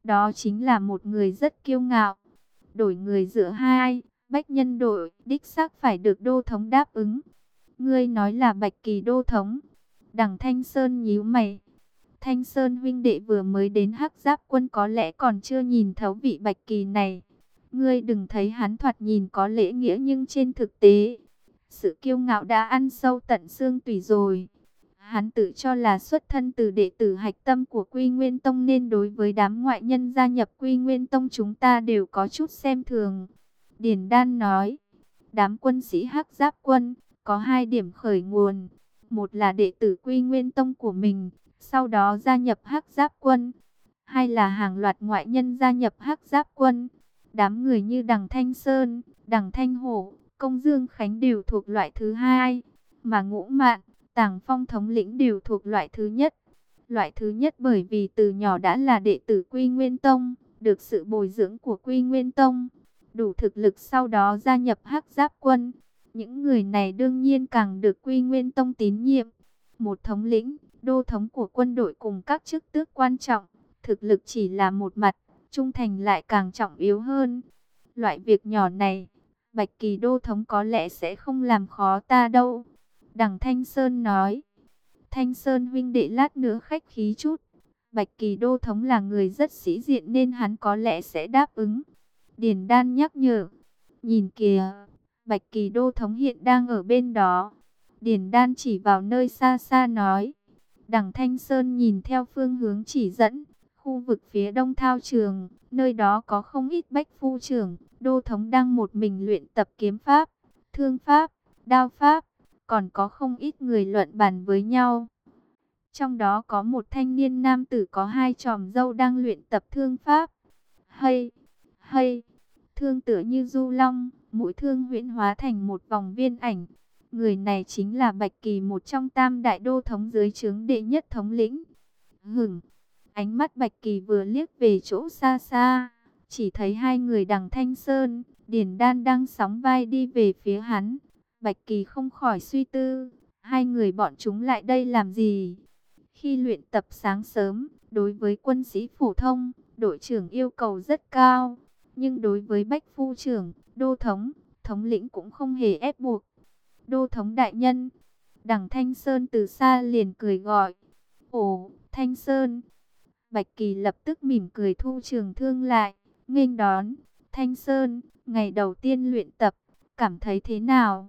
Đó chính là một người rất kiêu ngạo. Đổi người giữa hai, Bách Nhân đội, đích xác phải được Đô thống đáp ứng. Ngươi nói là Bạch Kỳ Đô thống. Đằng Thanh Sơn nhíu mày. Thanh Sơn huynh đệ vừa mới đến Hắc Giáp quân có lẽ còn chưa nhìn thấu vị Bạch Kỳ này. Ngươi đừng thấy hắn thoạt nhìn có lễ nghĩa nhưng trên thực tế, sự kiêu ngạo đã ăn sâu tận xương tủy rồi. Hắn tự cho là xuất thân từ đệ tử hạch tâm của Quy Nguyên Tông nên đối với đám ngoại nhân gia nhập Quy Nguyên Tông chúng ta đều có chút xem thường. Điền Đan nói, đám quân sĩ Hắc Giáp quân có hai điểm khởi nguồn. Một là đệ tử Quy Nguyên Tông của mình, sau đó gia nhập Hắc Giáp quân. Hai là hàng loạt ngoại nhân gia nhập Hắc Giáp quân. Đám người như Đằng Thanh Sơn, Đằng Thanh Hổ, Công Dương Khánh đều thuộc loại thứ hai, mà Ngũ Mạn, Tàng Phong thống lĩnh đều thuộc loại thứ nhất. Loại thứ nhất bởi vì từ nhỏ đã là đệ tử Quy Nguyên Tông, được sự bồi dưỡng của Quy Nguyên Tông, đủ thực lực sau đó gia nhập Hắc Giáp quân. Những người này đương nhiên càng được Quy Nguyên Tông tín nhiệm. Một thống lĩnh, đô thống của quân đội cùng các chức tước quan trọng, thực lực chỉ là một mặt, trung thành lại càng trọng yếu hơn. Loại việc nhỏ này, Bạch Kỳ Đô thống có lẽ sẽ không làm khó ta đâu. Đằng Thanh Sơn nói, Thanh Sơn huynh đệ lát nữa khách khí chút. Bạch Kỳ Đô thống là người rất sĩ diện nên hắn có lẽ sẽ đáp ứng. Điền Đan nhắc nhở, nhìn kìa, Bạch Kỳ Đô thống hiện đang ở bên đó. Điền Đan chỉ vào nơi xa xa nói. Đằng Thanh Sơn nhìn theo phương hướng chỉ dẫn, khu vực phía đông thao trường, nơi đó có không ít bách phu trưởng. Đô thống đang một mình luyện tập kiếm pháp, thương pháp, đao pháp, còn có không ít người luận bàn với nhau. Trong đó có một thanh niên nam tử có hai chòm râu đang luyện tập thương pháp. Hay, hay, thương tựa như du long, mũi thương huyễn hóa thành một vòng viên ảnh. Người này chính là Bạch Kỳ, một trong tam đại đô thống dưới trướng đệ nhất thống lĩnh. Hửng, ánh mắt Bạch Kỳ vừa liếc về chỗ xa xa, chỉ thấy hai người Đằng Thanh Sơn, Điền Đan đang sóng vai đi về phía hắn. Bạch Kỳ không khỏi suy tư, hai người bọn chúng lại đây làm gì? Khi luyện tập sáng sớm, đối với quân sĩ phổ thông, đội trưởng yêu cầu rất cao. Nhưng đối với bách phu trưởng, đô thống, thống lĩnh cũng không hề ép buộc. Đô thống đại nhân, Đằng Thanh Sơn từ xa liền cười gọi. Ồ, Thanh Sơn. Bạch Kỳ lập tức mỉm cười thu trường thương lại, nghênh đón. Thanh Sơn, ngày đầu tiên luyện tập, cảm thấy thế nào?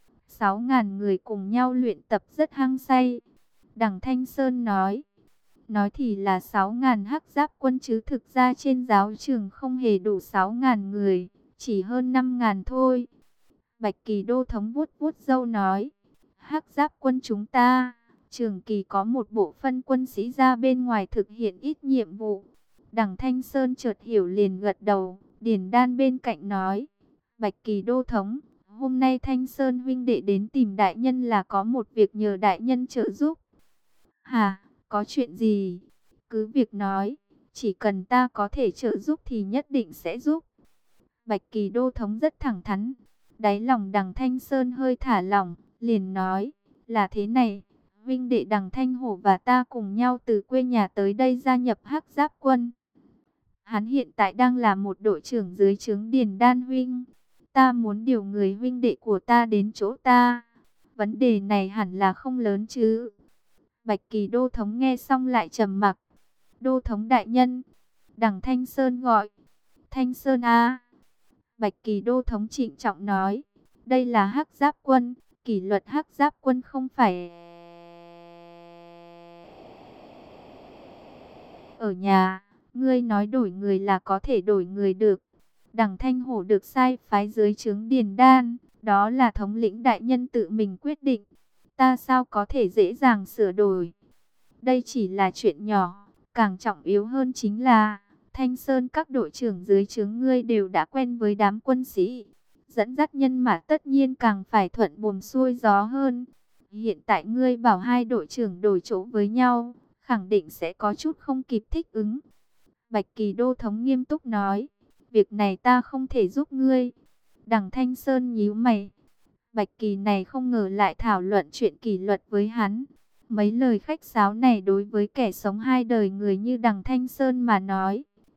6.000 người cùng nhau luyện tập rất hăng say. Đằng Thanh Sơn nói. Nói thì là 6.000 Hắc Giáp quân chứ thực ra trên giáo trường không hề đủ 6.000 người, chỉ hơn 5.000 thôi. Bạch Kỳ Đô thống vuốt vuốt râu nói. Hắc Giáp quân chúng ta, trường kỳ có một bộ phân quân sĩ ra bên ngoài thực hiện ít nhiệm vụ. Đằng Thanh Sơn chợt hiểu liền gật đầu. Điền Đan bên cạnh nói. Bạch Kỳ Đô thống, hôm nay Thanh Sơn huynh đệ đến tìm đại nhân là có một việc nhờ đại nhân trợ giúp. Hả, có chuyện gì? Cứ việc nói, chỉ cần ta có thể trợ giúp thì nhất định sẽ giúp. Bạch Kỳ Đô thống rất thẳng thắn. Đáy lòng Đằng Thanh Sơn hơi thả lỏng, liền nói, là thế này, huynh đệ Đằng Thanh Hổ và ta cùng nhau từ quê nhà tới đây gia nhập Hắc Giáp quân. Hắn hiện tại đang là một đội trưởng dưới trướng Điền Đan huynh. Ta muốn điều người huynh đệ của ta đến chỗ ta. Vấn đề này hẳn là không lớn chứ? Bạch Kỳ Đô thống nghe xong lại trầm mặc. Đô thống đại nhân, Đằng Thanh Sơn gọi. Thanh Sơn a. Bạch Kỳ Đô thống trịnh trọng nói, đây là Hắc Giáp quân, kỷ luật Hắc Giáp quân không phải ở nhà, ngươi nói đổi người là có thể đổi người được. Đằng Thanh Hổ được sai phái dưới trướng Điền Đan, đó là thống lĩnh đại nhân tự mình quyết định, ta sao có thể dễ dàng sửa đổi. Đây chỉ là chuyện nhỏ, càng trọng yếu hơn chính là Thanh Sơn, các đội trưởng dưới trướng ngươi đều đã quen với đám quân sĩ, dẫn dắt nhân mã tất nhiên càng phải thuận buồm xuôi gió hơn. Hiện tại ngươi bảo hai đội trưởng đổi chỗ với nhau, khẳng định sẽ có chút không kịp thích ứng. Bạch Kỳ Đô thống nghiêm túc nói, việc này ta không thể giúp ngươi. Đằng Thanh Sơn nhíu mày. Bạch Kỳ này không ngờ lại thảo luận chuyện kỷ luật với hắn. Mấy lời khách sáo này đối với kẻ sống hai đời người như Đằng Thanh Sơn mà nói,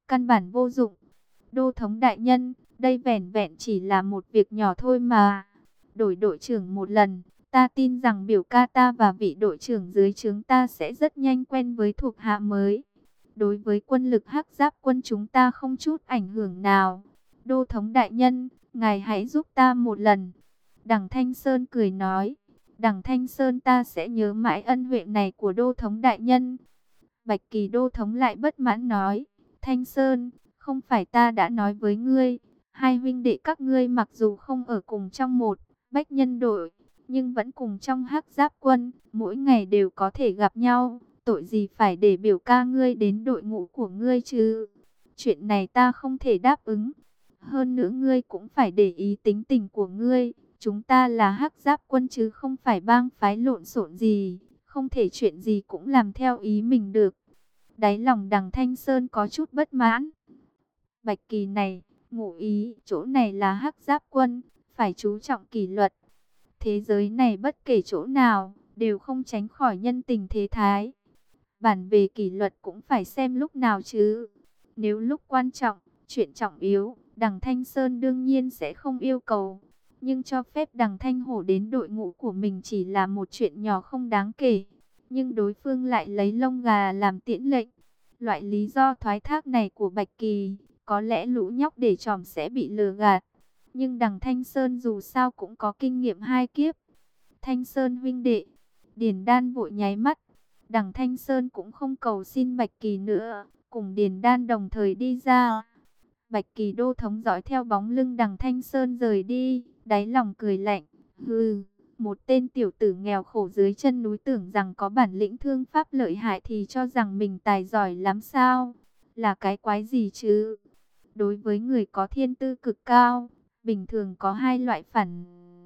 căn bản vô dụng. Đô thống đại nhân, đây vẻn vẹn chỉ là một việc nhỏ thôi mà. Đổi đội trưởng một lần, ta tin rằng biểu ca ta và vị đội trưởng dưới trướng ta sẽ rất nhanh quen với thuộc hạ mới. Đối với quân lực Hắc Giáp quân chúng ta không chút ảnh hưởng nào. Đô thống đại nhân, ngài hãy giúp ta một lần. Đằng Thanh Sơn cười nói. Đằng Thanh Sơn, ta sẽ nhớ mãi ân huệ này của đô thống đại nhân. Bạch Kỳ đô thống lại bất mãn nói. Thanh Sơn, không phải ta đã nói với ngươi, hai huynh đệ các ngươi mặc dù không ở cùng trong một Bách Nhân đội, nhưng vẫn cùng trong Hắc Giáp quân, mỗi ngày đều có thể gặp nhau. Tội gì phải để biểu ca ngươi đến đội ngũ của ngươi chứ? Chuyện này ta không thể đáp ứng. Hơn nữa ngươi cũng phải để ý tính tình của ngươi. Chúng ta là Hắc Giáp quân chứ không phải bang phái lộn xộn gì. Không thể chuyện gì cũng làm theo ý mình được. Đáy lòng đằng Thanh Sơn có chút bất mãn. Bạch Kỳ này, ngụ ý, chỗ này là Hắc Giáp quân, phải chú trọng kỷ luật. Thế giới này bất kể chỗ nào, đều không tránh khỏi nhân tình thế thái. Bản về kỷ luật cũng phải xem lúc nào chứ. Nếu lúc quan trọng, chuyện trọng yếu, đằng Thanh Sơn đương nhiên sẽ không yêu cầu. Nhưng cho phép đằng Thanh Hổ đến đội ngũ của mình chỉ là một chuyện nhỏ không đáng kể. Nhưng đối phương lại lấy lông gà làm tiễn lệnh. Loại lý do thoái thác này của Bạch Kỳ, có lẽ lũ nhóc để tròm sẽ bị lừa gạt. Nhưng đằng Thanh Sơn dù sao cũng có kinh nghiệm hai kiếp. Thanh Sơn huynh đệ, Điền Đan vội nháy mắt. Đằng Thanh Sơn cũng không cầu xin Bạch Kỳ nữa, cùng Điền Đan đồng thời đi ra. Bạch Kỳ đô thống dõi theo bóng lưng đằng Thanh Sơn rời đi, đáy lòng cười lạnh. Hừ, một tên tiểu tử nghèo khổ dưới chân núi tưởng rằng có bản lĩnh thương pháp lợi hại thì cho rằng mình tài giỏi lắm sao? Là cái quái gì chứ? Đối với người có thiên tư cực cao, bình thường có hai loại phản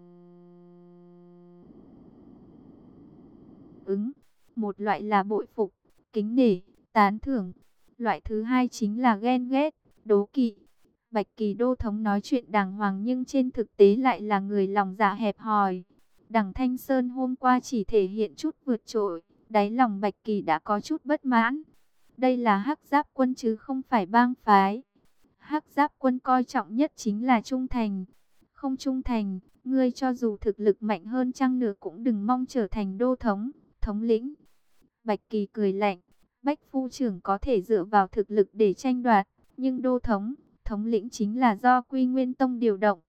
ứng. Một loại là bội phục, kính nể, tán thưởng. Loại thứ hai chính là ghen ghét, đố kỵ. Bạch Kỳ đô thống nói chuyện đàng hoàng nhưng trên thực tế lại là người lòng dạ hẹp hòi. Đằng Thanh Sơn hôm qua chỉ thể hiện chút vượt trội, đáy lòng Bạch Kỳ đã có chút bất mãn. Đây là Hắc Giáp quân chứ không phải bang phái. Hắc Giáp quân coi trọng nhất chính là trung thành. Không trung thành, ngươi cho dù thực lực mạnh hơn chăng nữa cũng đừng mong trở thành đô thống, thống lĩnh. Bạch Kỳ cười lạnh, Bách phu trưởng có thể dựa vào thực lực để tranh đoạt, nhưng đô thống, thống lĩnh chính là do Quy Nguyên Tông điều động.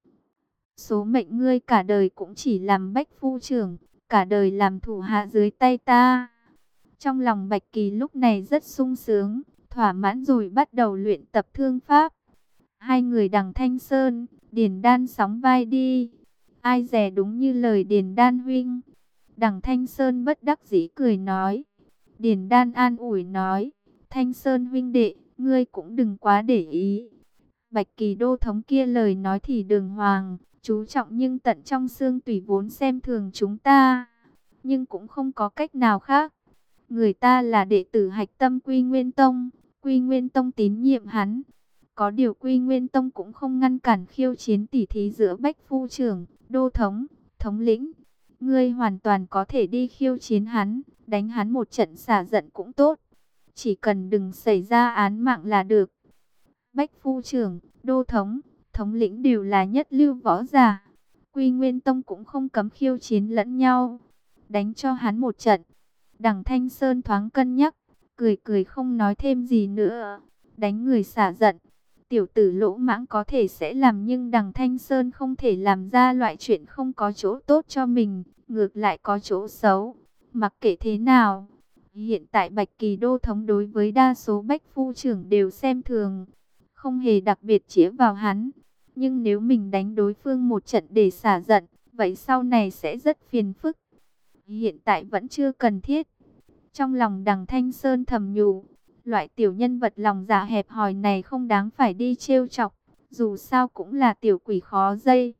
Số mệnh ngươi cả đời cũng chỉ làm Bách phu trưởng, cả đời làm thủ hạ dưới tay ta. Trong lòng Bạch Kỳ lúc này rất sung sướng, thỏa mãn rồi bắt đầu luyện tập thương pháp. Hai người đằng Thanh Sơn, Điền Đan sóng vai đi. Ai dè đúng như lời Điền Đan huynh. Đằng Thanh Sơn bất đắc dĩ cười nói. Điền Đan an ủi nói. Thanh Sơn huynh đệ, ngươi cũng đừng quá để ý. Bạch Kỳ đô thống kia lời nói thì đường hoàng, chú trọng nhưng tận trong xương tủy vốn xem thường chúng ta. Nhưng cũng không có cách nào khác. Người ta là đệ tử hạch tâm Quy Nguyên Tông, Quy Nguyên Tông tín nhiệm hắn. Có điều Quy Nguyên Tông cũng không ngăn cản khiêu chiến tỉ thí giữa Bách phu trưởng, đô thống, thống lĩnh. Ngươi hoàn toàn có thể đi khiêu chiến hắn, đánh hắn một trận xả giận cũng tốt. Chỉ cần đừng xảy ra án mạng là được. Bách phu trưởng, đô thống, thống lĩnh đều là nhất lưu võ giả. Quy Nguyên Tông cũng không cấm khiêu chiến lẫn nhau. Đánh cho hắn một trận. Đằng Thanh Sơn thoáng cân nhắc, cười cười không nói thêm gì nữa. Đánh người xả giận, tiểu tử lỗ mãng có thể sẽ làm, nhưng đằng Thanh Sơn không thể làm ra loại chuyện không có chỗ tốt cho mình, ngược lại có chỗ xấu. Mặc kệ thế nào, hiện tại Bạch Kỳ đô thống đối với đa số Bách phu trưởng đều xem thường, không hề đặc biệt chĩa vào hắn. Nhưng nếu mình đánh đối phương một trận để xả giận, vậy sau này sẽ rất phiền phức. Hiện tại vẫn chưa cần thiết. Trong lòng đằng Thanh Sơn thầm nhủ, loại tiểu nhân vật lòng dạ hẹp hòi này không đáng phải đi trêu chọc, dù sao cũng là tiểu quỷ khó dây.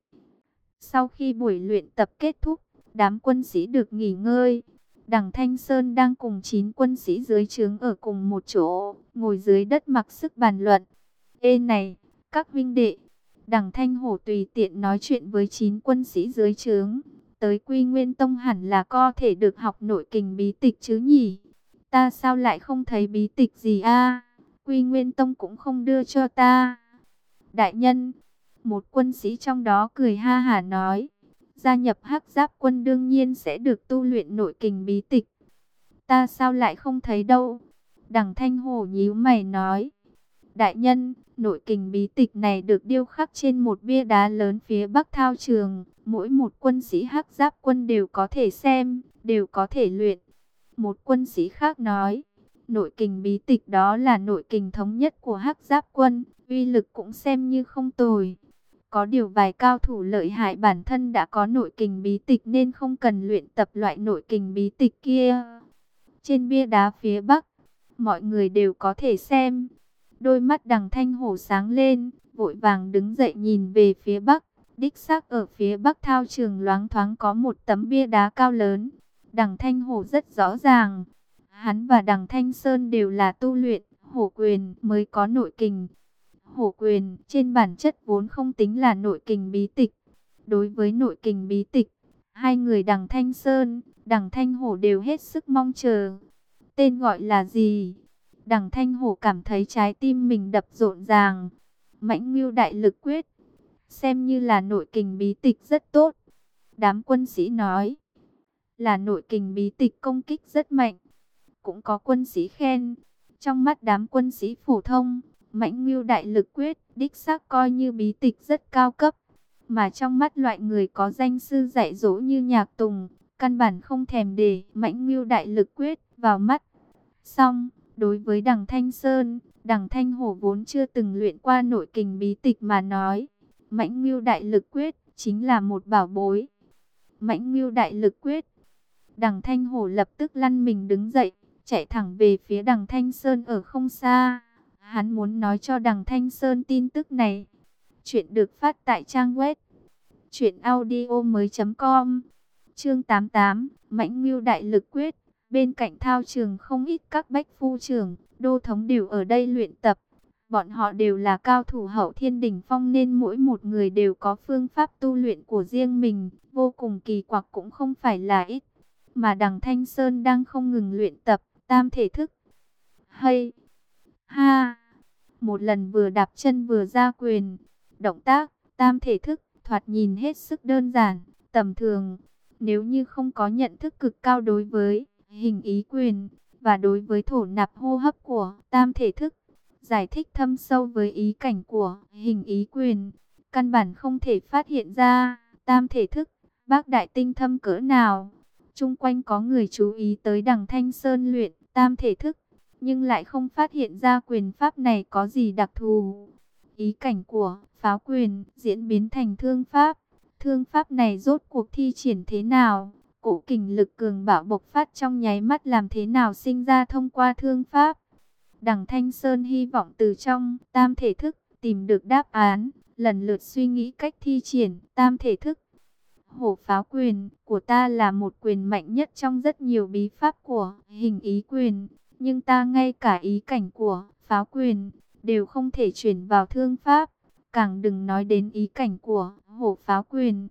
Sau khi buổi luyện tập kết thúc, đám quân sĩ được nghỉ ngơi. Đằng Thanh Sơn đang cùng 9 quân sĩ dưới trướng ở cùng một chỗ, ngồi dưới đất mặc sức bàn luận. Ê này, các huynh đệ, đằng Thanh Hổ tùy tiện nói chuyện với 9 quân sĩ dưới trướng. Tới Quy Nguyên Tông hẳn là có thể được học nội kình bí tịch chứ nhỉ? Ta sao lại không thấy bí tịch gì a? Quy Nguyên Tông cũng không đưa cho ta. Đại nhân, một quân sĩ trong đó cười ha hả nói, gia nhập Hắc Giáp quân đương nhiên sẽ được tu luyện nội kình bí tịch. Ta sao lại không thấy đâu? Đằng Thanh Hổ nhíu mày nói, đại nhân, nội kình bí tịch này được điêu khắc trên một bia đá lớn phía bắc thao trường. Mỗi một quân sĩ Hắc Giáp quân đều có thể xem, đều có thể luyện. Một quân sĩ khác nói, nội kình bí tịch đó là nội kình thống nhất của Hắc Giáp quân, uy lực cũng xem như không tồi. Có điều vài cao thủ lợi hại bản thân đã có nội kình bí tịch nên không cần luyện tập loại nội kình bí tịch kia. Trên bia đá phía bắc, mọi người đều có thể xem. Đôi mắt Đằng Thanh Hổ sáng lên, vội vàng đứng dậy nhìn về phía bắc. Đích xác ở phía bắc thao trường loáng thoáng có một tấm bia đá cao lớn. Đằng Thanh Hổ rất rõ ràng, hắn và Đằng Thanh Sơn đều là tu luyện hổ quyền mới có nội kình. Hổ quyền trên bản chất vốn không tính là nội kình bí tịch. Đối với nội kình bí tịch, hai người Đằng Thanh Sơn, Đằng Thanh Hổ đều hết sức mong chờ. Tên gọi là gì? Đằng Thanh Hổ cảm thấy trái tim mình đập rộn ràng. Mãnh Ngưu Đại Lực Quyết, xem như là nội kình bí tịch rất tốt. Đám quân sĩ nói, là nội kình bí tịch công kích rất mạnh. Cũng có quân sĩ khen, trong mắt đám quân sĩ phổ thông, Mãnh Ngưu Đại Lực Quyết đích xác coi như bí tịch rất cao cấp. Mà trong mắt loại người có danh sư dạy dỗ như Nhạc Tùng, căn bản không thèm để Mãnh Ngưu Đại Lực Quyết vào mắt. Song, đối với Đằng Thanh Sơn, Đằng Thanh Hổ vốn chưa từng luyện qua nội kình bí tịch mà nói, Mãnh Ngưu Đại Lực Quyết chính là một bảo bối. Mãnh Ngưu Đại Lực Quyết. Đằng Thanh Hổ lập tức lăn mình đứng dậy, chạy thẳng về phía Đằng Thanh Sơn ở không xa. Hắn muốn nói cho Đằng Thanh Sơn tin tức này. Chuyện được phát tại trang web truyệnaudiomoi.com. Chương 88, Mãnh Ngưu Đại Lực Quyết. Bên cạnh thao trường không ít các bách phu trưởng, đô thống đều ở đây luyện tập. Bọn họ đều là cao thủ hậu thiên đỉnh phong nên mỗi một người đều có phương pháp tu luyện của riêng mình, vô cùng kỳ quặc cũng không phải là ít. Mà Đằng Thanh Sơn đang không ngừng luyện tập tam thể thức. Hay! Ha! Một lần vừa đạp chân vừa ra quyền. Động tác tam thể thức thoạt nhìn hết sức đơn giản, tầm thường. Nếu như không có nhận thức cực cao đối với hình ý quyền và đối với thổ nạp hô hấp của tam thể thức, giải thích thâm sâu với ý cảnh của hình ý quyền, căn bản không thể phát hiện ra tam thể thức bác đại tinh thâm cỡ nào. Chung quanh có người chú ý tới Đằng Thanh Sơn luyện tam thể thức, nhưng lại không phát hiện ra quyền pháp này có gì đặc thù. Ý cảnh của pháo quyền diễn biến thành thương pháp. Thương pháp này rốt cuộc thi triển thế nào? Cổ kình lực cường bạo bộc phát trong nháy mắt làm thế nào sinh ra thông qua thương pháp? Đằng Thanh Sơn hy vọng từ trong tam thể thức tìm được đáp án, lần lượt suy nghĩ cách thi triển tam thể thức. Hổ pháo quyền của ta là một quyền mạnh nhất trong rất nhiều bí pháp của hình ý quyền, nhưng ta ngay cả ý cảnh của pháo quyền đều không thể chuyển vào thương pháp, càng đừng nói đến ý cảnh của hổ pháo quyền.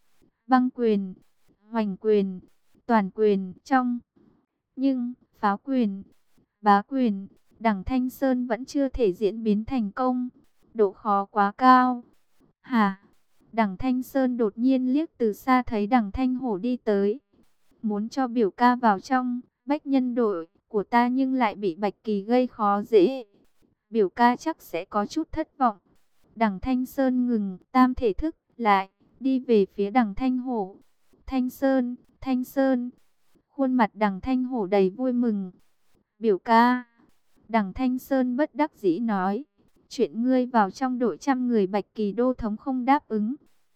Băng quyền, hoành quyền, toàn quyền trong. Nhưng pháo quyền, bá quyền, Đằng Thanh Sơn vẫn chưa thể diễn biến thành công, độ khó quá cao. Hả? Đằng Thanh Sơn đột nhiên liếc từ xa thấy Đằng Thanh Hổ đi tới, muốn cho biểu ca vào trong bách nhân đội của ta nhưng lại bị Bạch Kỳ gây khó dễ. Biểu ca chắc sẽ có chút thất vọng. Đằng Thanh Sơn ngừng tam thể thức lại, đi về phía Đằng Thanh Hổ. Thanh Sơn, Thanh Sơn. Khuôn mặt Đằng Thanh Hổ đầy vui mừng. Biểu ca. Đằng Thanh Sơn bất đắc dĩ nói, chuyện ngươi vào trong đội 100 người Bạch Kỳ đô thống không đáp ứng.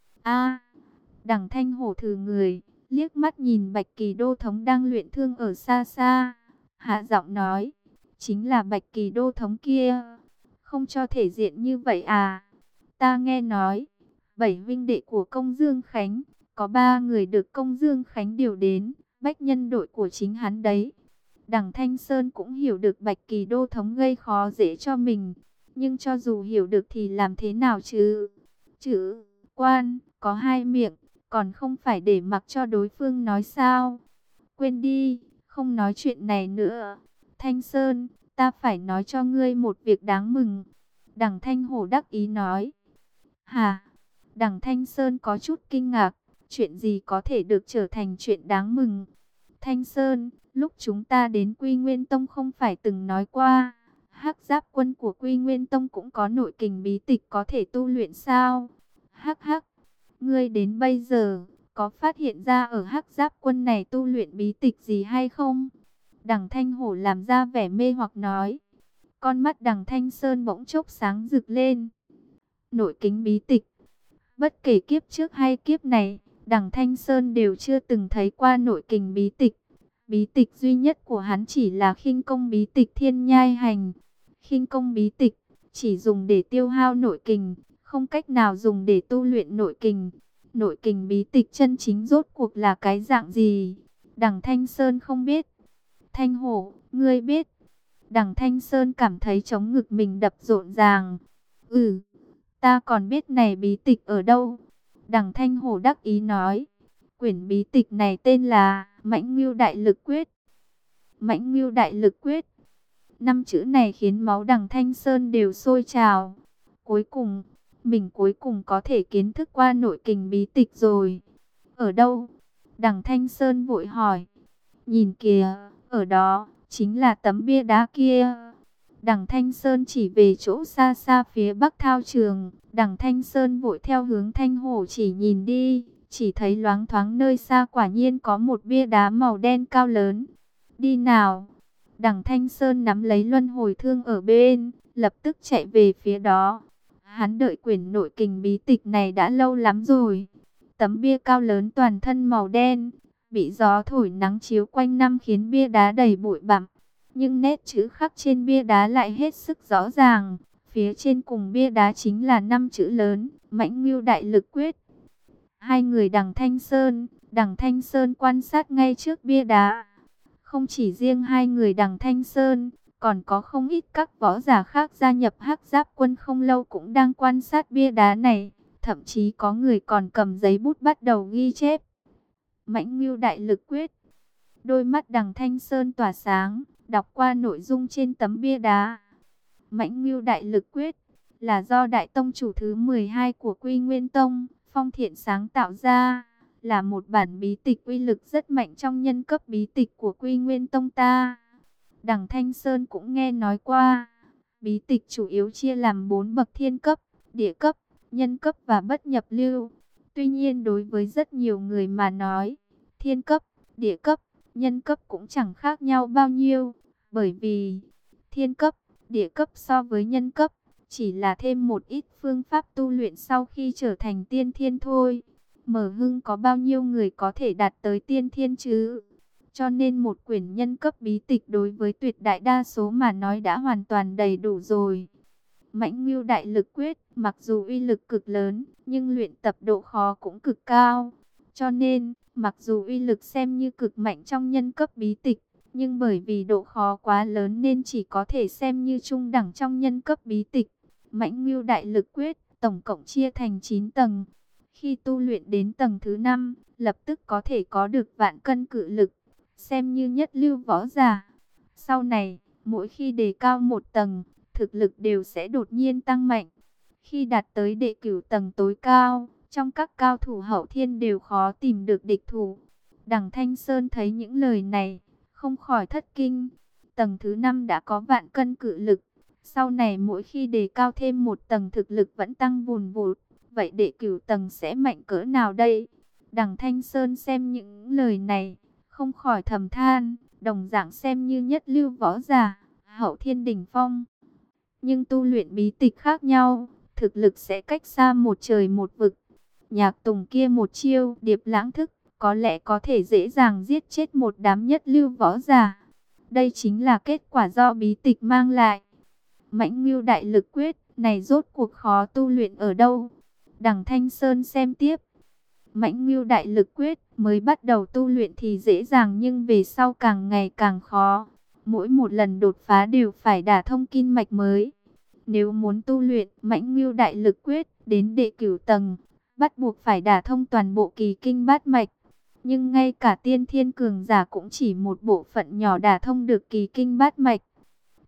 A. Đằng Thanh Hổ thử người, liếc mắt nhìn Bạch Kỳ đô thống đang luyện thương ở xa xa, hạ giọng nói, chính là Bạch Kỳ đô thống kia. Không cho thể diện như vậy à? Ta nghe nói 7 huynh đệ của Công Dương Khánh, có 3 người được Công Dương Khánh điều đến bách nhân đội của chính hắn đấy. Đằng Thanh Sơn cũng hiểu được Bạch Kỳ đô thống gây khó dễ cho mình, nhưng cho dù hiểu được thì làm thế nào chứ? Chữ quan có hai miệng, còn không phải để mặc cho đối phương nói sao? Quên đi, không nói chuyện này nữa. Thanh Sơn, ta phải nói cho ngươi một việc đáng mừng. Đằng Thanh Hổ đắc ý nói. Hả? Đằng Thanh Sơn có chút kinh ngạc. Chuyện gì có thể được trở thành chuyện đáng mừng? Thanh Sơn, lúc chúng ta đến Quy Nguyên Tông không phải từng nói qua, Hắc Giáp Quân của Quy Nguyên Tông cũng có nội kình bí tịch có thể tu luyện sao? Hắc hắc, ngươi đến bây giờ, có phát hiện ra ở Hắc Giáp Quân này tu luyện bí tịch gì hay không? Đằng Thanh Hổ làm ra vẻ mê hoặc nói. Con mắt đằng Thanh Sơn bỗng chốc sáng rực lên. Nội kình bí tịch. Bất kể kiếp trước hay kiếp này, đằng Thanh Sơn đều chưa từng thấy qua nội kình bí tịch. Bí tịch duy nhất của hắn chỉ là khinh công bí tịch Thiên Nhai Hành. Khinh công bí tịch chỉ dùng để tiêu hao nội kình, không cách nào dùng để tu luyện nội kình. Nội kình bí tịch chân chính rốt cuộc là cái dạng gì? Đằng Thanh Sơn không biết. Thanh Hổ, ngươi biết? Đằng Thanh Sơn cảm thấy trống ngực mình đập rộn ràng. Ta còn biết này bí tịch ở đâu? Đằng Thanh Hổ đắc ý nói. Quyển bí tịch này tên là Mãnh Ngưu Đại Lực Quyết. Mãnh Ngưu Đại Lực Quyết. 5 chữ này khiến máu đằng Thanh Sơn đều sôi trào. Mình cuối cùng có thể kiến thức qua nội kình bí tịch rồi. Ở đâu? Đằng Thanh Sơn vội hỏi. Nhìn kìa, ở đó, chính là tấm bia đá kia. Đằng Thanh Sơn chỉ về chỗ xa xa phía bắc thao trường. Đằng Thanh Sơn vội theo hướng Thanh Hổ chỉ nhìn đi. Chỉ thấy loáng thoáng nơi xa quả nhiên có một bia đá màu đen cao lớn. Đi nào. Đằng Thanh Sơn nắm lấy luân hồi thương ở bên, lập tức chạy về phía đó. Hắn đợi quyển nội kình bí tịch này đã lâu lắm rồi. Tấm bia cao lớn toàn thân màu đen, bị gió thổi nắng chiếu quanh năm khiến bia đá đầy bụi bặm. Nhưng nét chữ khắc trên bia đá lại hết sức rõ ràng. Phía trên cùng bia đá chính là 5 chữ lớn, Mãnh Ngưu Đại Lực Quyết. Hai người đằng Thanh Sơn quan sát ngay trước bia đá. Không chỉ riêng hai người đằng Thanh Sơn, còn có không ít các võ giả khác gia nhập Hắc Giáp Quân không lâu cũng đang quan sát bia đá này. Thậm chí có người còn cầm giấy bút bắt đầu ghi chép. Mãnh Ngưu Đại Lực Quyết. Đôi mắt đằng Thanh Sơn tỏa sáng, đọc qua nội dung trên tấm bia đá. Mãnh Ngưu Đại Lực Quyết là do Đại Tông chủ thứ 12 của Quy Nguyên Tông, Phong Thiện sáng tạo ra, là một bản bí tịch uy lực rất mạnh trong nhân cấp bí tịch của Quy Nguyên Tông ta. Đằng Thanh Sơn cũng nghe nói qua, bí tịch chủ yếu chia làm 4 bậc: thiên cấp, địa cấp, nhân cấp và bất nhập lưu. Tuy nhiên đối với rất nhiều người mà nói, thiên cấp, địa cấp, nhân cấp cũng chẳng khác nhau bao nhiêu, bởi vì thiên cấp, địa cấp so với nhân cấp chỉ là thêm một ít phương pháp tu luyện sau khi trở thành tiên thiên thôi. Mở Hưng có bao nhiêu người có thể đạt tới tiên thiên chứ? Cho nên một quyển nhân cấp bí tịch đối với tuyệt đại đa số mà nói đã hoàn toàn đầy đủ rồi. Mãnh Ngưu Đại Lực Quyết mặc dù uy lực cực lớn, nhưng luyện tập độ khó cũng cực cao. Cho nên, mặc dù uy lực xem như cực mạnh trong nhân cấp bí tịch, nhưng bởi vì độ khó quá lớn nên chỉ có thể xem như trung đẳng trong nhân cấp bí tịch. Mãnh Ngưu Đại Lực Quyết tổng cộng chia thành 9 tầng. Khi tu luyện đến tầng thứ 5, lập tức có thể có được vạn cân cự lực, xem như nhất lưu võ giả. Sau này, mỗi khi đề cao một tầng, thực lực đều sẽ đột nhiên tăng mạnh. Khi đạt tới đệ cửu tầng tối cao, trong các cao thủ hậu thiên đều khó tìm được địch thủ. Đằng Thanh Sơn thấy những lời này, không khỏi thất kinh. Tầng thứ 5 đã có vạn cân cự lực. Sau này mỗi khi đề cao thêm một tầng thực lực vẫn tăng vùn vụt. Vậy đệ cửu tầng sẽ mạnh cỡ nào đây? Đằng Thanh Sơn xem những lời này, không khỏi thầm than, đồng dạng xem như nhất lưu võ giả, hậu thiên đỉnh phong. Nhưng tu luyện bí tịch khác nhau, thực lực sẽ cách xa một trời một vực. Nhạc Tùng kia một chiêu điệp lãng thức, có lẽ có thể dễ dàng giết chết một đám nhất lưu võ giả. Đây chính là kết quả do bí tịch mang lại. Mãnh Ngưu Đại Lực Quyết này rốt cuộc khó tu luyện ở đâu? Đằng Thanh Sơn xem tiếp. Mãnh Ngưu Đại Lực Quyết mới bắt đầu tu luyện thì dễ dàng, nhưng về sau càng ngày càng khó. Mỗi một lần đột phá đều phải đả thông kinh mạch mới. Nếu muốn tu luyện Mãnh Ngưu Đại Lực Quyết đến đệ cửu tầng, bắt buộc phải đả thông toàn bộ kỳ kinh bát mạch. Nhưng ngay cả tiên thiên cường giả cũng chỉ một bộ phận nhỏ đả thông được kỳ kinh bát mạch.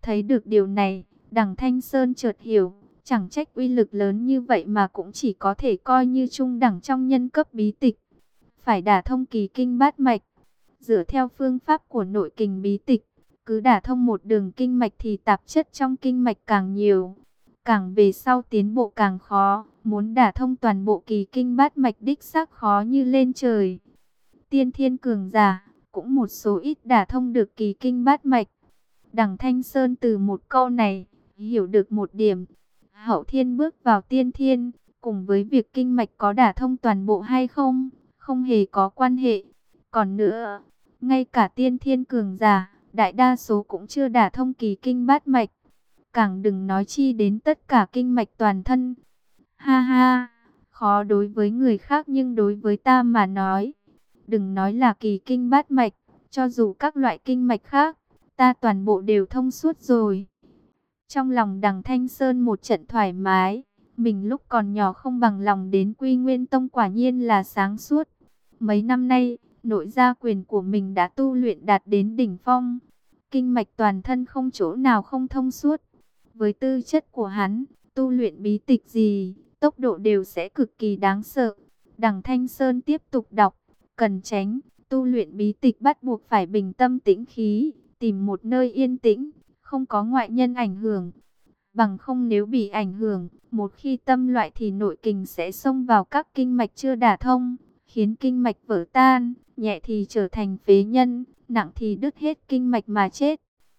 Thấy được điều này, Đằng Thanh Sơn chợt hiểu, chẳng trách uy lực lớn như vậy mà cũng chỉ có thể coi như trung đẳng trong nhân cấp bí tịch. Phải đả thông kỳ kinh bát mạch. Dựa theo phương pháp của nội kình bí tịch, cứ đả thông một đường kinh mạch thì tạp chất trong kinh mạch càng nhiều. Càng về sau tiến bộ càng khó, muốn đả thông toàn bộ kỳ kinh bát mạch đích xác khó như lên trời. Tiên thiên cường giả, cũng một số ít đả thông được kỳ kinh bát mạch. Đằng Thanh Sơn từ một câu này, hiểu được một điểm. Hậu thiên bước vào tiên thiên, cùng với việc kinh mạch có đả thông toàn bộ hay không, không hề có quan hệ. Còn nữa, ngay cả tiên thiên cường giả, đại đa số cũng chưa đả thông kỳ kinh bát mạch. Càng đừng nói chi đến tất cả kinh mạch toàn thân. Ha ha, khó đối với người khác nhưng đối với ta mà nói. Đừng nói là kỳ kinh bát mạch, cho dù các loại kinh mạch khác, ta toàn bộ đều thông suốt rồi. Trong lòng Đằng Thanh Sơn một trận thoải mái, mình lúc còn nhỏ không bằng lòng đến Quy Nguyên Tông quả nhiên là sáng suốt. Mấy năm nay, nội gia quyền của mình đã tu luyện đạt đến đỉnh phong. Kinh mạch toàn thân không chỗ nào không thông suốt. Với tư chất của hắn, tu luyện bí tịch gì, tốc độ đều sẽ cực kỳ đáng sợ. Đằng Thanh Sơn tiếp tục đọc, cần tránh, tu luyện bí tịch bắt buộc phải bình tâm tĩnh khí, tìm một nơi yên tĩnh, không có ngoại nhân ảnh hưởng. Bằng không nếu bị ảnh hưởng, một khi tâm loại thì nội kình sẽ xông vào các kinh mạch chưa đả thông, khiến kinh mạch vỡ tan, nhẹ thì trở thành phế nhân, nặng thì đứt hết kinh mạch mà chết.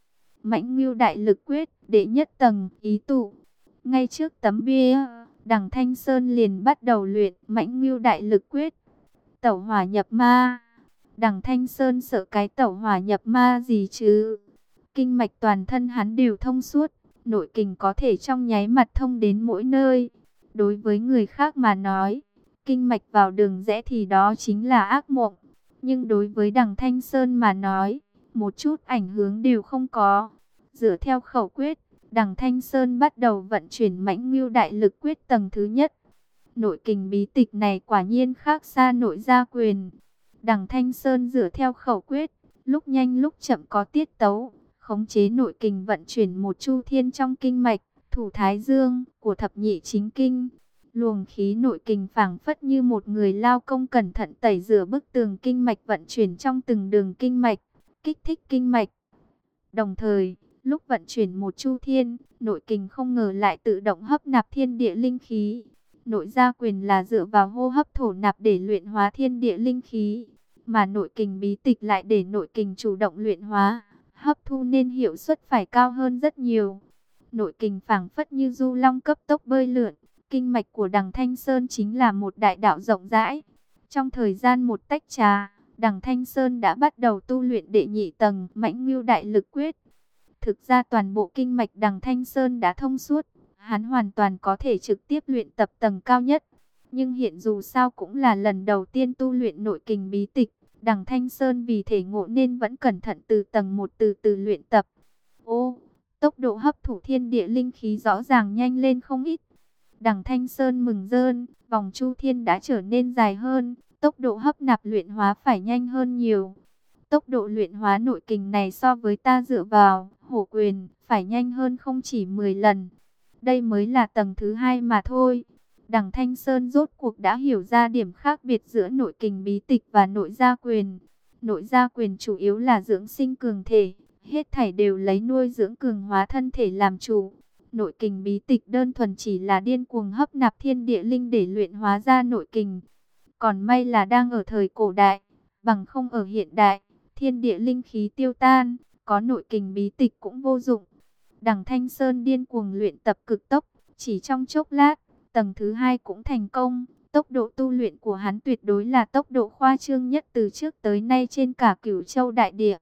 Mãnh Ngưu Đại Lực Quyết, đệ nhất tầng, ý tụ. Ngay trước tấm bia, Đằng Thanh Sơn liền bắt đầu luyện Mãnh Ngưu Đại Lực Quyết. Tẩu hỏa nhập ma. Đằng Thanh Sơn sợ cái tẩu hỏa nhập ma gì chứ? Kinh mạch toàn thân hắn đều thông suốt, nội kình có thể trong nháy mặt thông đến mỗi nơi. Đối với người khác mà nói, kinh mạch vào đường rẽ thì đó chính là ác mộng. Nhưng đối với Đằng Thanh Sơn mà nói, một chút ảnh hưởng đều không có. Dựa theo khẩu quyết, Đằng Thanh Sơn bắt đầu vận chuyển Mãnh Ngưu Đại Lực Quyết tầng thứ nhất. Nội kình bí tịch này quả nhiên khác xa nội gia quyền. Đằng Thanh Sơn dựa theo khẩu quyết, lúc nhanh lúc chậm có tiết tấu, khống chế nội kình vận chuyển một chu thiên trong kinh mạch, thủ thái dương của thập nhị chính kinh. Luồng khí nội kình phảng phất như một người lao công cẩn thận tẩy rửa bức tường kinh mạch vận chuyển trong từng đường kinh mạch, kích thích kinh mạch. Đồng thời, lúc vận chuyển một chu thiên, nội kình không ngờ lại tự động hấp nạp thiên địa linh khí. Nội gia quyền là dựa vào hô hấp thổ nạp để luyện hóa thiên địa linh khí, mà nội kình bí tịch lại để nội kình chủ động luyện hóa, hấp thu nên hiệu suất phải cao hơn rất nhiều. Nội kình phảng phất như du long cấp tốc bơi lượn, kinh mạch của Đằng Thanh Sơn chính là một đại đạo rộng rãi. Trong thời gian một tách trà, Đằng Thanh Sơn đã bắt đầu tu luyện đệ nhị tầng Mãnh Ngưu Đại Lực Quyết. Thực ra toàn bộ kinh mạch Đằng Thanh Sơn đã thông suốt, hắn hoàn toàn có thể trực tiếp luyện tập tầng cao nhất. Nhưng hiện dù sao cũng là lần đầu tiên tu luyện nội kình bí tịch, Đằng Thanh Sơn vì thể ngộ nên vẫn cẩn thận từ tầng 1 từ từ luyện tập. Ô, tốc độ hấp thụ thiên địa linh khí rõ ràng nhanh lên không ít. Đằng Thanh Sơn mừng rơn, vòng chu thiên đã trở nên dài hơn, tốc độ hấp nạp luyện hóa phải nhanh hơn nhiều. Tốc độ luyện hóa nội kình này so với ta dựa vào hổ quyền phải nhanh hơn không chỉ 10 lần. Đây mới là tầng thứ 2 mà thôi. Đằng Thanh Sơn rốt cuộc đã hiểu ra điểm khác biệt giữa nội kình bí tịch và nội gia quyền. Nội gia quyền chủ yếu là dưỡng sinh cường thể, hết thảy đều lấy nuôi dưỡng cường hóa thân thể làm chủ. Nội kình bí tịch đơn thuần chỉ là điên cuồng hấp nạp thiên địa linh để luyện hóa ra nội kình. Còn may là đang ở thời cổ đại, bằng không ở hiện đại, thiên địa linh khí tiêu tan, có nội kình bí tịch cũng vô dụng. Đằng Thanh Sơn điên cuồng luyện tập cực tốc, chỉ trong chốc lát, tầng thứ 2 cũng thành công. Tốc độ tu luyện của hắn tuyệt đối là tốc độ khoa trương nhất từ trước tới nay trên cả Cửu Châu đại địa.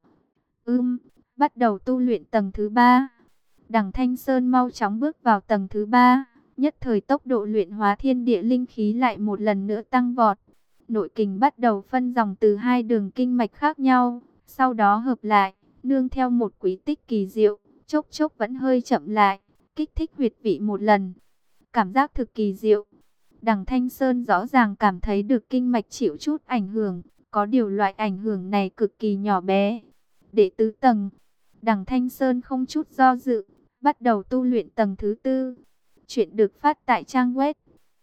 Bắt đầu tu luyện tầng thứ 3. Đằng Thanh Sơn mau chóng bước vào tầng thứ 3, nhất thời tốc độ luyện hóa thiên địa linh khí lại một lần nữa tăng vọt. Nội kình bắt đầu phân dòng từ hai đường kinh mạch khác nhau, sau đó hợp lại, nương theo một quy tích kỳ diệu, chốc chốc vẫn hơi chậm lại, kích thích huyệt vị một lần. Cảm giác thực kỳ diệu. Đằng Thanh Sơn rõ ràng cảm thấy được kinh mạch chịu chút ảnh hưởng, có điều loại ảnh hưởng này cực kỳ nhỏ bé. Đệ tứ tầng. Đằng Thanh Sơn không chút do dự, bắt đầu tu luyện tầng thứ tư. Chuyện được phát tại trang web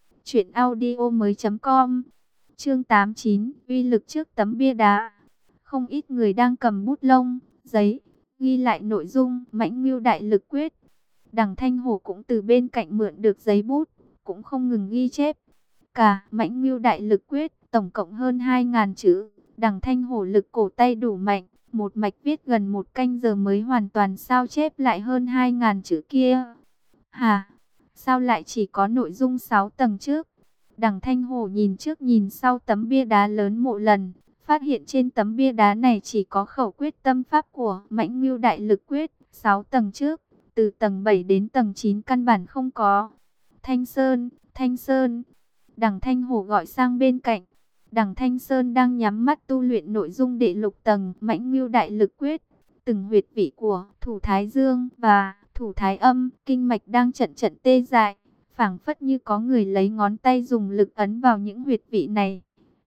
truyệnaudiomoi.com. Chương 89, uy lực trước tấm bia đá. Không ít người đang cầm bút lông, giấy, ghi lại nội dung Mãnh Ngưu Đại Lực Quyết. Đằng Thanh Hổ cũng từ bên cạnh mượn được giấy bút, cũng không ngừng ghi chép. Cả Mãnh Ngưu Đại Lực Quyết tổng cộng hơn 2.000 chữ. Đằng Thanh Hổ lực cổ tay đủ mạnh, một mạch viết gần 1 canh giờ mới hoàn toàn sao chép lại hơn 2.000 chữ kia. Hà, sao lại chỉ có nội dung 6 tầng trước? Đằng Thanh Hổ nhìn trước nhìn sau tấm bia đá lớn mộ lần, phát hiện trên tấm bia đá này chỉ có khẩu quyết tâm pháp của Mãnh Ngưu Đại Lực Quyết, 6 tầng trước, từ tầng 7 đến tầng 9 căn bản không có. Thanh Sơn, Thanh Sơn, Đằng Thanh Hổ gọi sang bên cạnh. Đằng Thanh Sơn đang nhắm mắt tu luyện nội dung đệ lục tầng Mãnh Ngưu Đại Lực Quyết. Từng huyệt vị của Thủ Thái Dương và Thủ Thái Âm, kinh mạch đang trận trận tê dại, phảng phất như có người lấy ngón tay dùng lực ấn vào những huyệt vị này.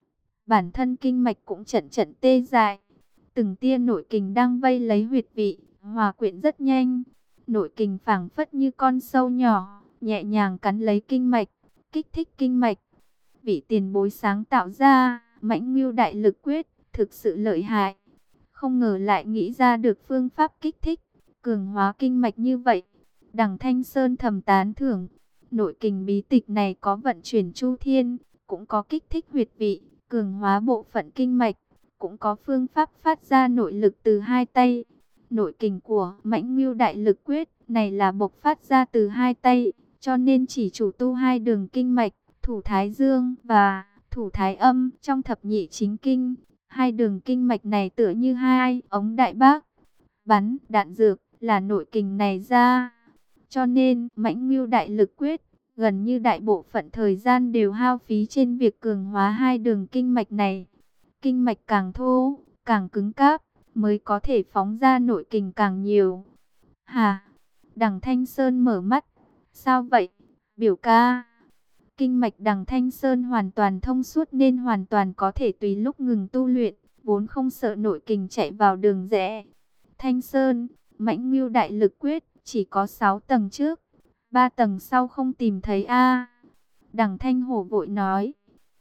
Bản thân kinh mạch cũng trận trận tê dại. Từng tia nội kình đang vây lấy huyệt vị, hòa quyện rất nhanh. Nội kình phảng phất như con sâu nhỏ, nhẹ nhàng cắn lấy kinh mạch, kích thích kinh mạch. Vị tiền bối sáng tạo ra Mãnh Ngưu Đại Lực Quyết thực sự lợi hại. Không ngờ lại nghĩ ra được phương pháp kích thích, cường hóa kinh mạch như vậy. Đằng Thanh Sơn thầm tán thưởng. Nội kình bí tịch này có vận chuyển chu thiên, cũng có kích thích huyệt vị, cường hóa bộ phận kinh mạch, cũng có phương pháp phát ra nội lực từ hai tay. Nội kình của Mãnh Ngưu Đại Lực Quyết này là bộc phát ra từ hai tay, cho nên chỉ chủ tu hai đường kinh mạch, Thủ Thái Dương và Thủ Thái Âm trong thập nhị chính kinh. Hai đường kinh mạch này tựa như hai ống đại bác, bắn đạn dược là nội kình này ra. Cho nên Mãnh Ngưu Đại Lực Quyết gần như đại bộ phận thời gian đều hao phí trên việc cường hóa hai đường kinh mạch này. Kinh mạch càng thô, càng cứng cáp, mới có thể phóng ra nội kình càng nhiều. Hà, Đằng Thanh Sơn mở mắt. Sao vậy, biểu ca? Kinh mạch Đằng Thanh Sơn hoàn toàn thông suốt nên hoàn toàn có thể tùy lúc ngừng tu luyện, vốn không sợ nội kình chạy vào đường rẽ. Thanh Sơn, Mãnh Ngưu Đại Lực Quyết chỉ có 6 tầng trước, 3 tầng sau không tìm thấy a. Đằng Thanh Hổ vội nói.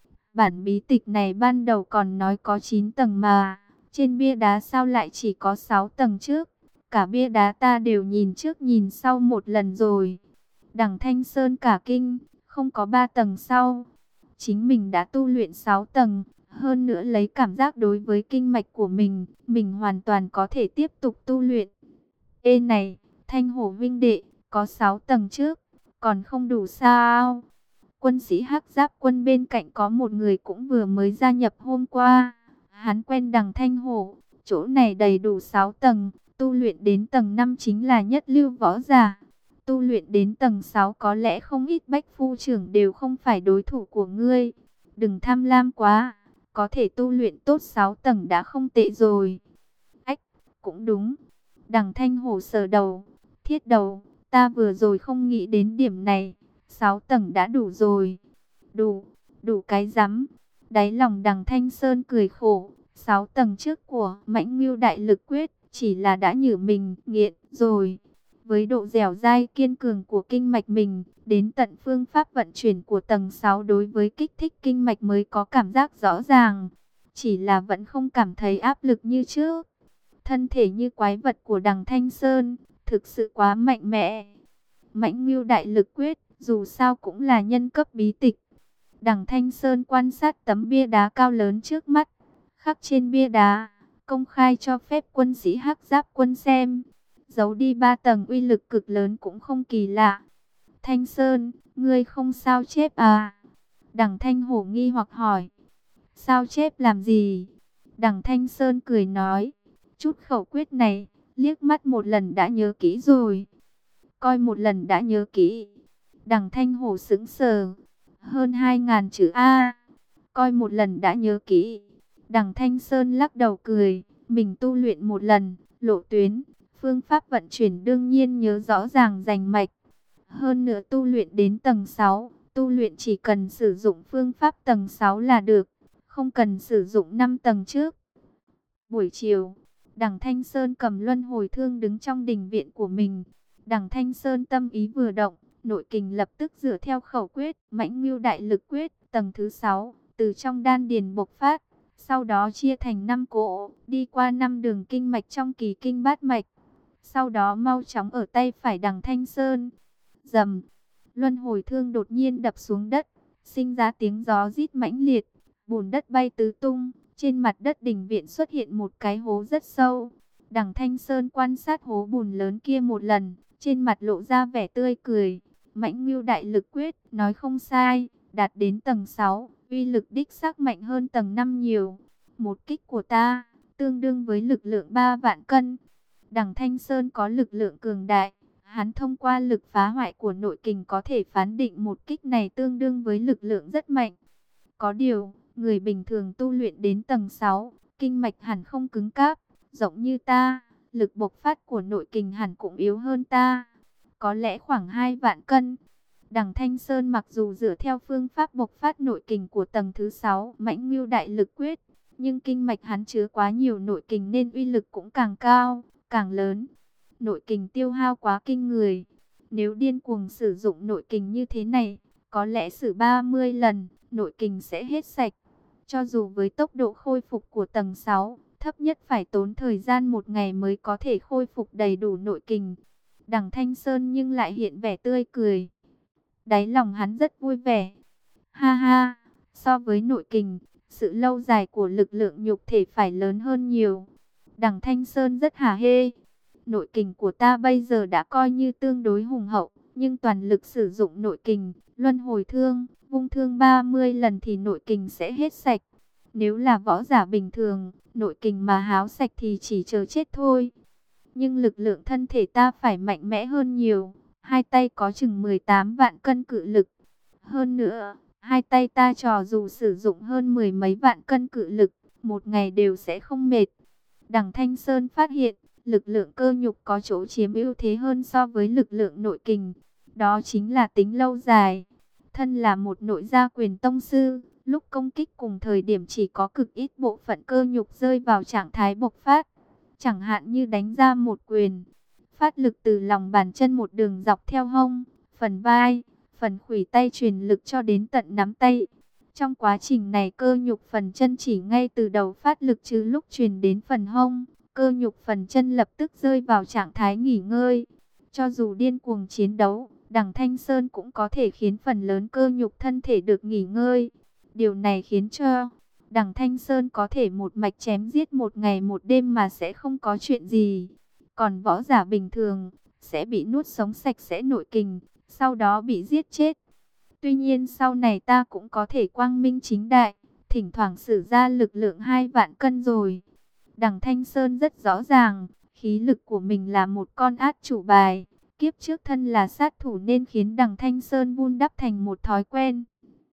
Bản bí tịch này ban đầu còn nói có 9 tầng mà, trên bia đá sao lại chỉ có 6 tầng trước? Cả bia đá ta đều nhìn trước nhìn sau một lần rồi. Đằng Thanh Sơn cả kinh, không có 3 tầng sau. Chính mình đã tu luyện 6 tầng, hơn nữa lấy cảm giác đối với kinh mạch của mình hoàn toàn có thể tiếp tục tu luyện. Ê này, Thanh Hổ vinh đệ, có 6 tầng trước, còn không đủ sao? Quân sĩ Hắc Giáp Quân bên cạnh có một người cũng vừa mới gia nhập hôm qua. Hắn quen Đằng Thanh Hổ, chỗ này đầy đủ 6 tầng, tu luyện đến tầng 5 chính là nhất lưu võ giả. Tu luyện đến tầng 6 có lẽ không ít bách phu trưởng đều không phải đối thủ của ngươi. Đừng tham lam quá, có thể tu luyện tốt 6 tầng đã không tệ rồi. Ách, cũng đúng. Đằng Thanh Hổ sờ đầu, thiết đầu, ta vừa rồi không nghĩ đến điểm này. 6 tầng đã đủ rồi. Đủ cái rắm. Đáy lòng Đằng Thanh Sơn cười khổ. 6 tầng trước của Mãnh Ngưu Đại Lực Quyết chỉ là đã nhử mình nghiện rồi. Với độ dẻo dai kiên cường của kinh mạch mình, đến tận phương pháp vận chuyển của tầng 6 đối với kích thích kinh mạch mới có cảm giác rõ ràng. Chỉ là vẫn không cảm thấy áp lực như trước. Thân thể như quái vật của Đằng Thanh Sơn, thực sự quá mạnh mẽ. Mãnh Ngưu Đại Lực Quyết dù sao cũng là nhân cấp bí tịch. Đằng Thanh Sơn quan sát tấm bia đá cao lớn trước mắt. Khắc trên bia đá, công khai cho phép quân sĩ Hắc Giáp Quân xem. Giấu đi 3 tầng uy lực cực lớn cũng không kỳ lạ. Thanh Sơn, ngươi không sao chép à? Đằng Thanh Hổ nghi hoặc hỏi. Sao chép làm gì? Đằng Thanh Sơn cười nói. Chút khẩu quyết này, liếc mắt một lần đã nhớ kỹ rồi. Coi một lần đã nhớ kỹ. Đằng Thanh Hổ sững sờ. Hơn 2.000 chữ A. Coi một lần đã nhớ kỹ. Đằng Thanh Sơn lắc đầu cười. Mình tu luyện một lần, lộ tuyến, phương pháp vận chuyển đương nhiên nhớ rõ ràng rành mạch. Hơn nữa tu luyện đến tầng 6, tu luyện chỉ cần sử dụng phương pháp tầng 6 là được, không cần sử dụng 5 tầng trước. Buổi chiều, Đằng Thanh Sơn cầm luân hồi thương đứng trong đình viện của mình. Đằng Thanh Sơn tâm ý vừa động, nội kình lập tức dựa theo khẩu quyết, Mãnh Ngưu Đại Lực Quyết, tầng thứ 6, từ trong đan điền bộc phát. Sau đó chia thành 5 cỗ, đi qua 5 đường kinh mạch trong kỳ kinh bát mạch. Sau đó mau chóng ở tay phải Đằng Thanh Sơn. Rầm, luân hồi thương đột nhiên đập xuống đất, sinh ra tiếng gió rít mãnh liệt, bùn đất bay tứ tung. Trên mặt đất đình viện xuất hiện một cái hố rất sâu. Đằng Thanh Sơn quan sát hố bùn lớn kia một lần, trên mặt lộ ra vẻ tươi cười. Mãnh Ngưu Đại Lực Quyết, nói không sai, đạt đến tầng 6, uy lực đích xác mạnh hơn tầng 5 nhiều. Một kích của ta, tương đương với lực lượng 3 vạn cân. Đằng Thanh Sơn có lực lượng cường đại, hắn thông qua lực phá hoại của nội kình có thể phán định một kích này tương đương với lực lượng rất mạnh. Có điều, người bình thường tu luyện đến tầng 6, kinh mạch hẳn không cứng cáp, giống như ta, lực bộc phát của nội kình hẳn cũng yếu hơn ta, có lẽ khoảng 2 vạn cân. Đằng Thanh Sơn mặc dù dựa theo phương pháp bộc phát nội kình của tầng thứ 6, Mãnh Ngưu Đại Lực Quyết, nhưng kinh mạch hắn chứa quá nhiều nội kình nên uy lực cũng càng cao, càng lớn. Nội kình tiêu hao quá kinh người, nếu điên cuồng sử dụng nội kình như thế này, có lẽ sử 30 lần, nội kình sẽ hết sạch. Cho dù với tốc độ khôi phục của tầng 6, thấp nhất phải tốn thời gian 1 ngày mới có thể khôi phục đầy đủ nội kình. Đằng Thanh Sơn nhưng lại hiện vẻ tươi cười. Đáy lòng hắn rất vui vẻ. Ha ha, so với nội kình, sự lâu dài của lực lượng nhục thể phải lớn hơn nhiều. Đằng Thanh Sơn rất hả hê. Nội kình của ta bây giờ đã coi như tương đối hùng hậu, nhưng toàn lực sử dụng nội kình, luân hồi thương, vung thương 30 lần thì nội kình sẽ hết sạch. Nếu là võ giả bình thường, nội kình mà háo sạch thì chỉ chờ chết thôi. Nhưng lực lượng thân thể ta phải mạnh mẽ hơn nhiều. Hai tay có chừng 18 vạn cân cự lực. Hơn nữa, hai tay ta trò dù sử dụng hơn 10 mấy vạn cân cự lực, một ngày đều sẽ không mệt. Đằng Thanh Sơn phát hiện, lực lượng cơ nhục có chỗ chiếm ưu thế hơn so với lực lượng nội kình. Đó chính là tính lâu dài. Thân là một nội gia quyền tông sư, lúc công kích cùng thời điểm chỉ có cực ít bộ phận cơ nhục rơi vào trạng thái bộc phát. Chẳng hạn như đánh ra một quyền, phát lực từ lòng bàn chân một đường dọc theo hông, phần vai, phần khuỷu tay truyền lực cho đến tận nắm tay. Trong quá trình này cơ nhục phần chân chỉ ngay từ đầu phát lực, chứ lúc truyền đến phần hông, cơ nhục phần chân lập tức rơi vào trạng thái nghỉ ngơi. Cho dù điên cuồng chiến đấu, Đằng Thanh Sơn cũng có thể khiến phần lớn cơ nhục thân thể được nghỉ ngơi. Điều này khiến cho Đằng Thanh Sơn có thể một mạch chém giết 1 ngày 1 đêm mà sẽ không có chuyện gì. Còn võ giả bình thường sẽ bị nuốt sống sạch sẽ nội kình, sau đó bị giết chết. Tuy nhiên sau này ta cũng có thể quang minh chính đại, thỉnh thoảng sử ra lực lượng 2 vạn cân rồi. Đằng Thanh Sơn rất rõ ràng, khí lực của mình là một con át chủ bài. Kiếp trước thân là sát thủ nên khiến Đằng Thanh Sơn vun đắp thành một thói quen.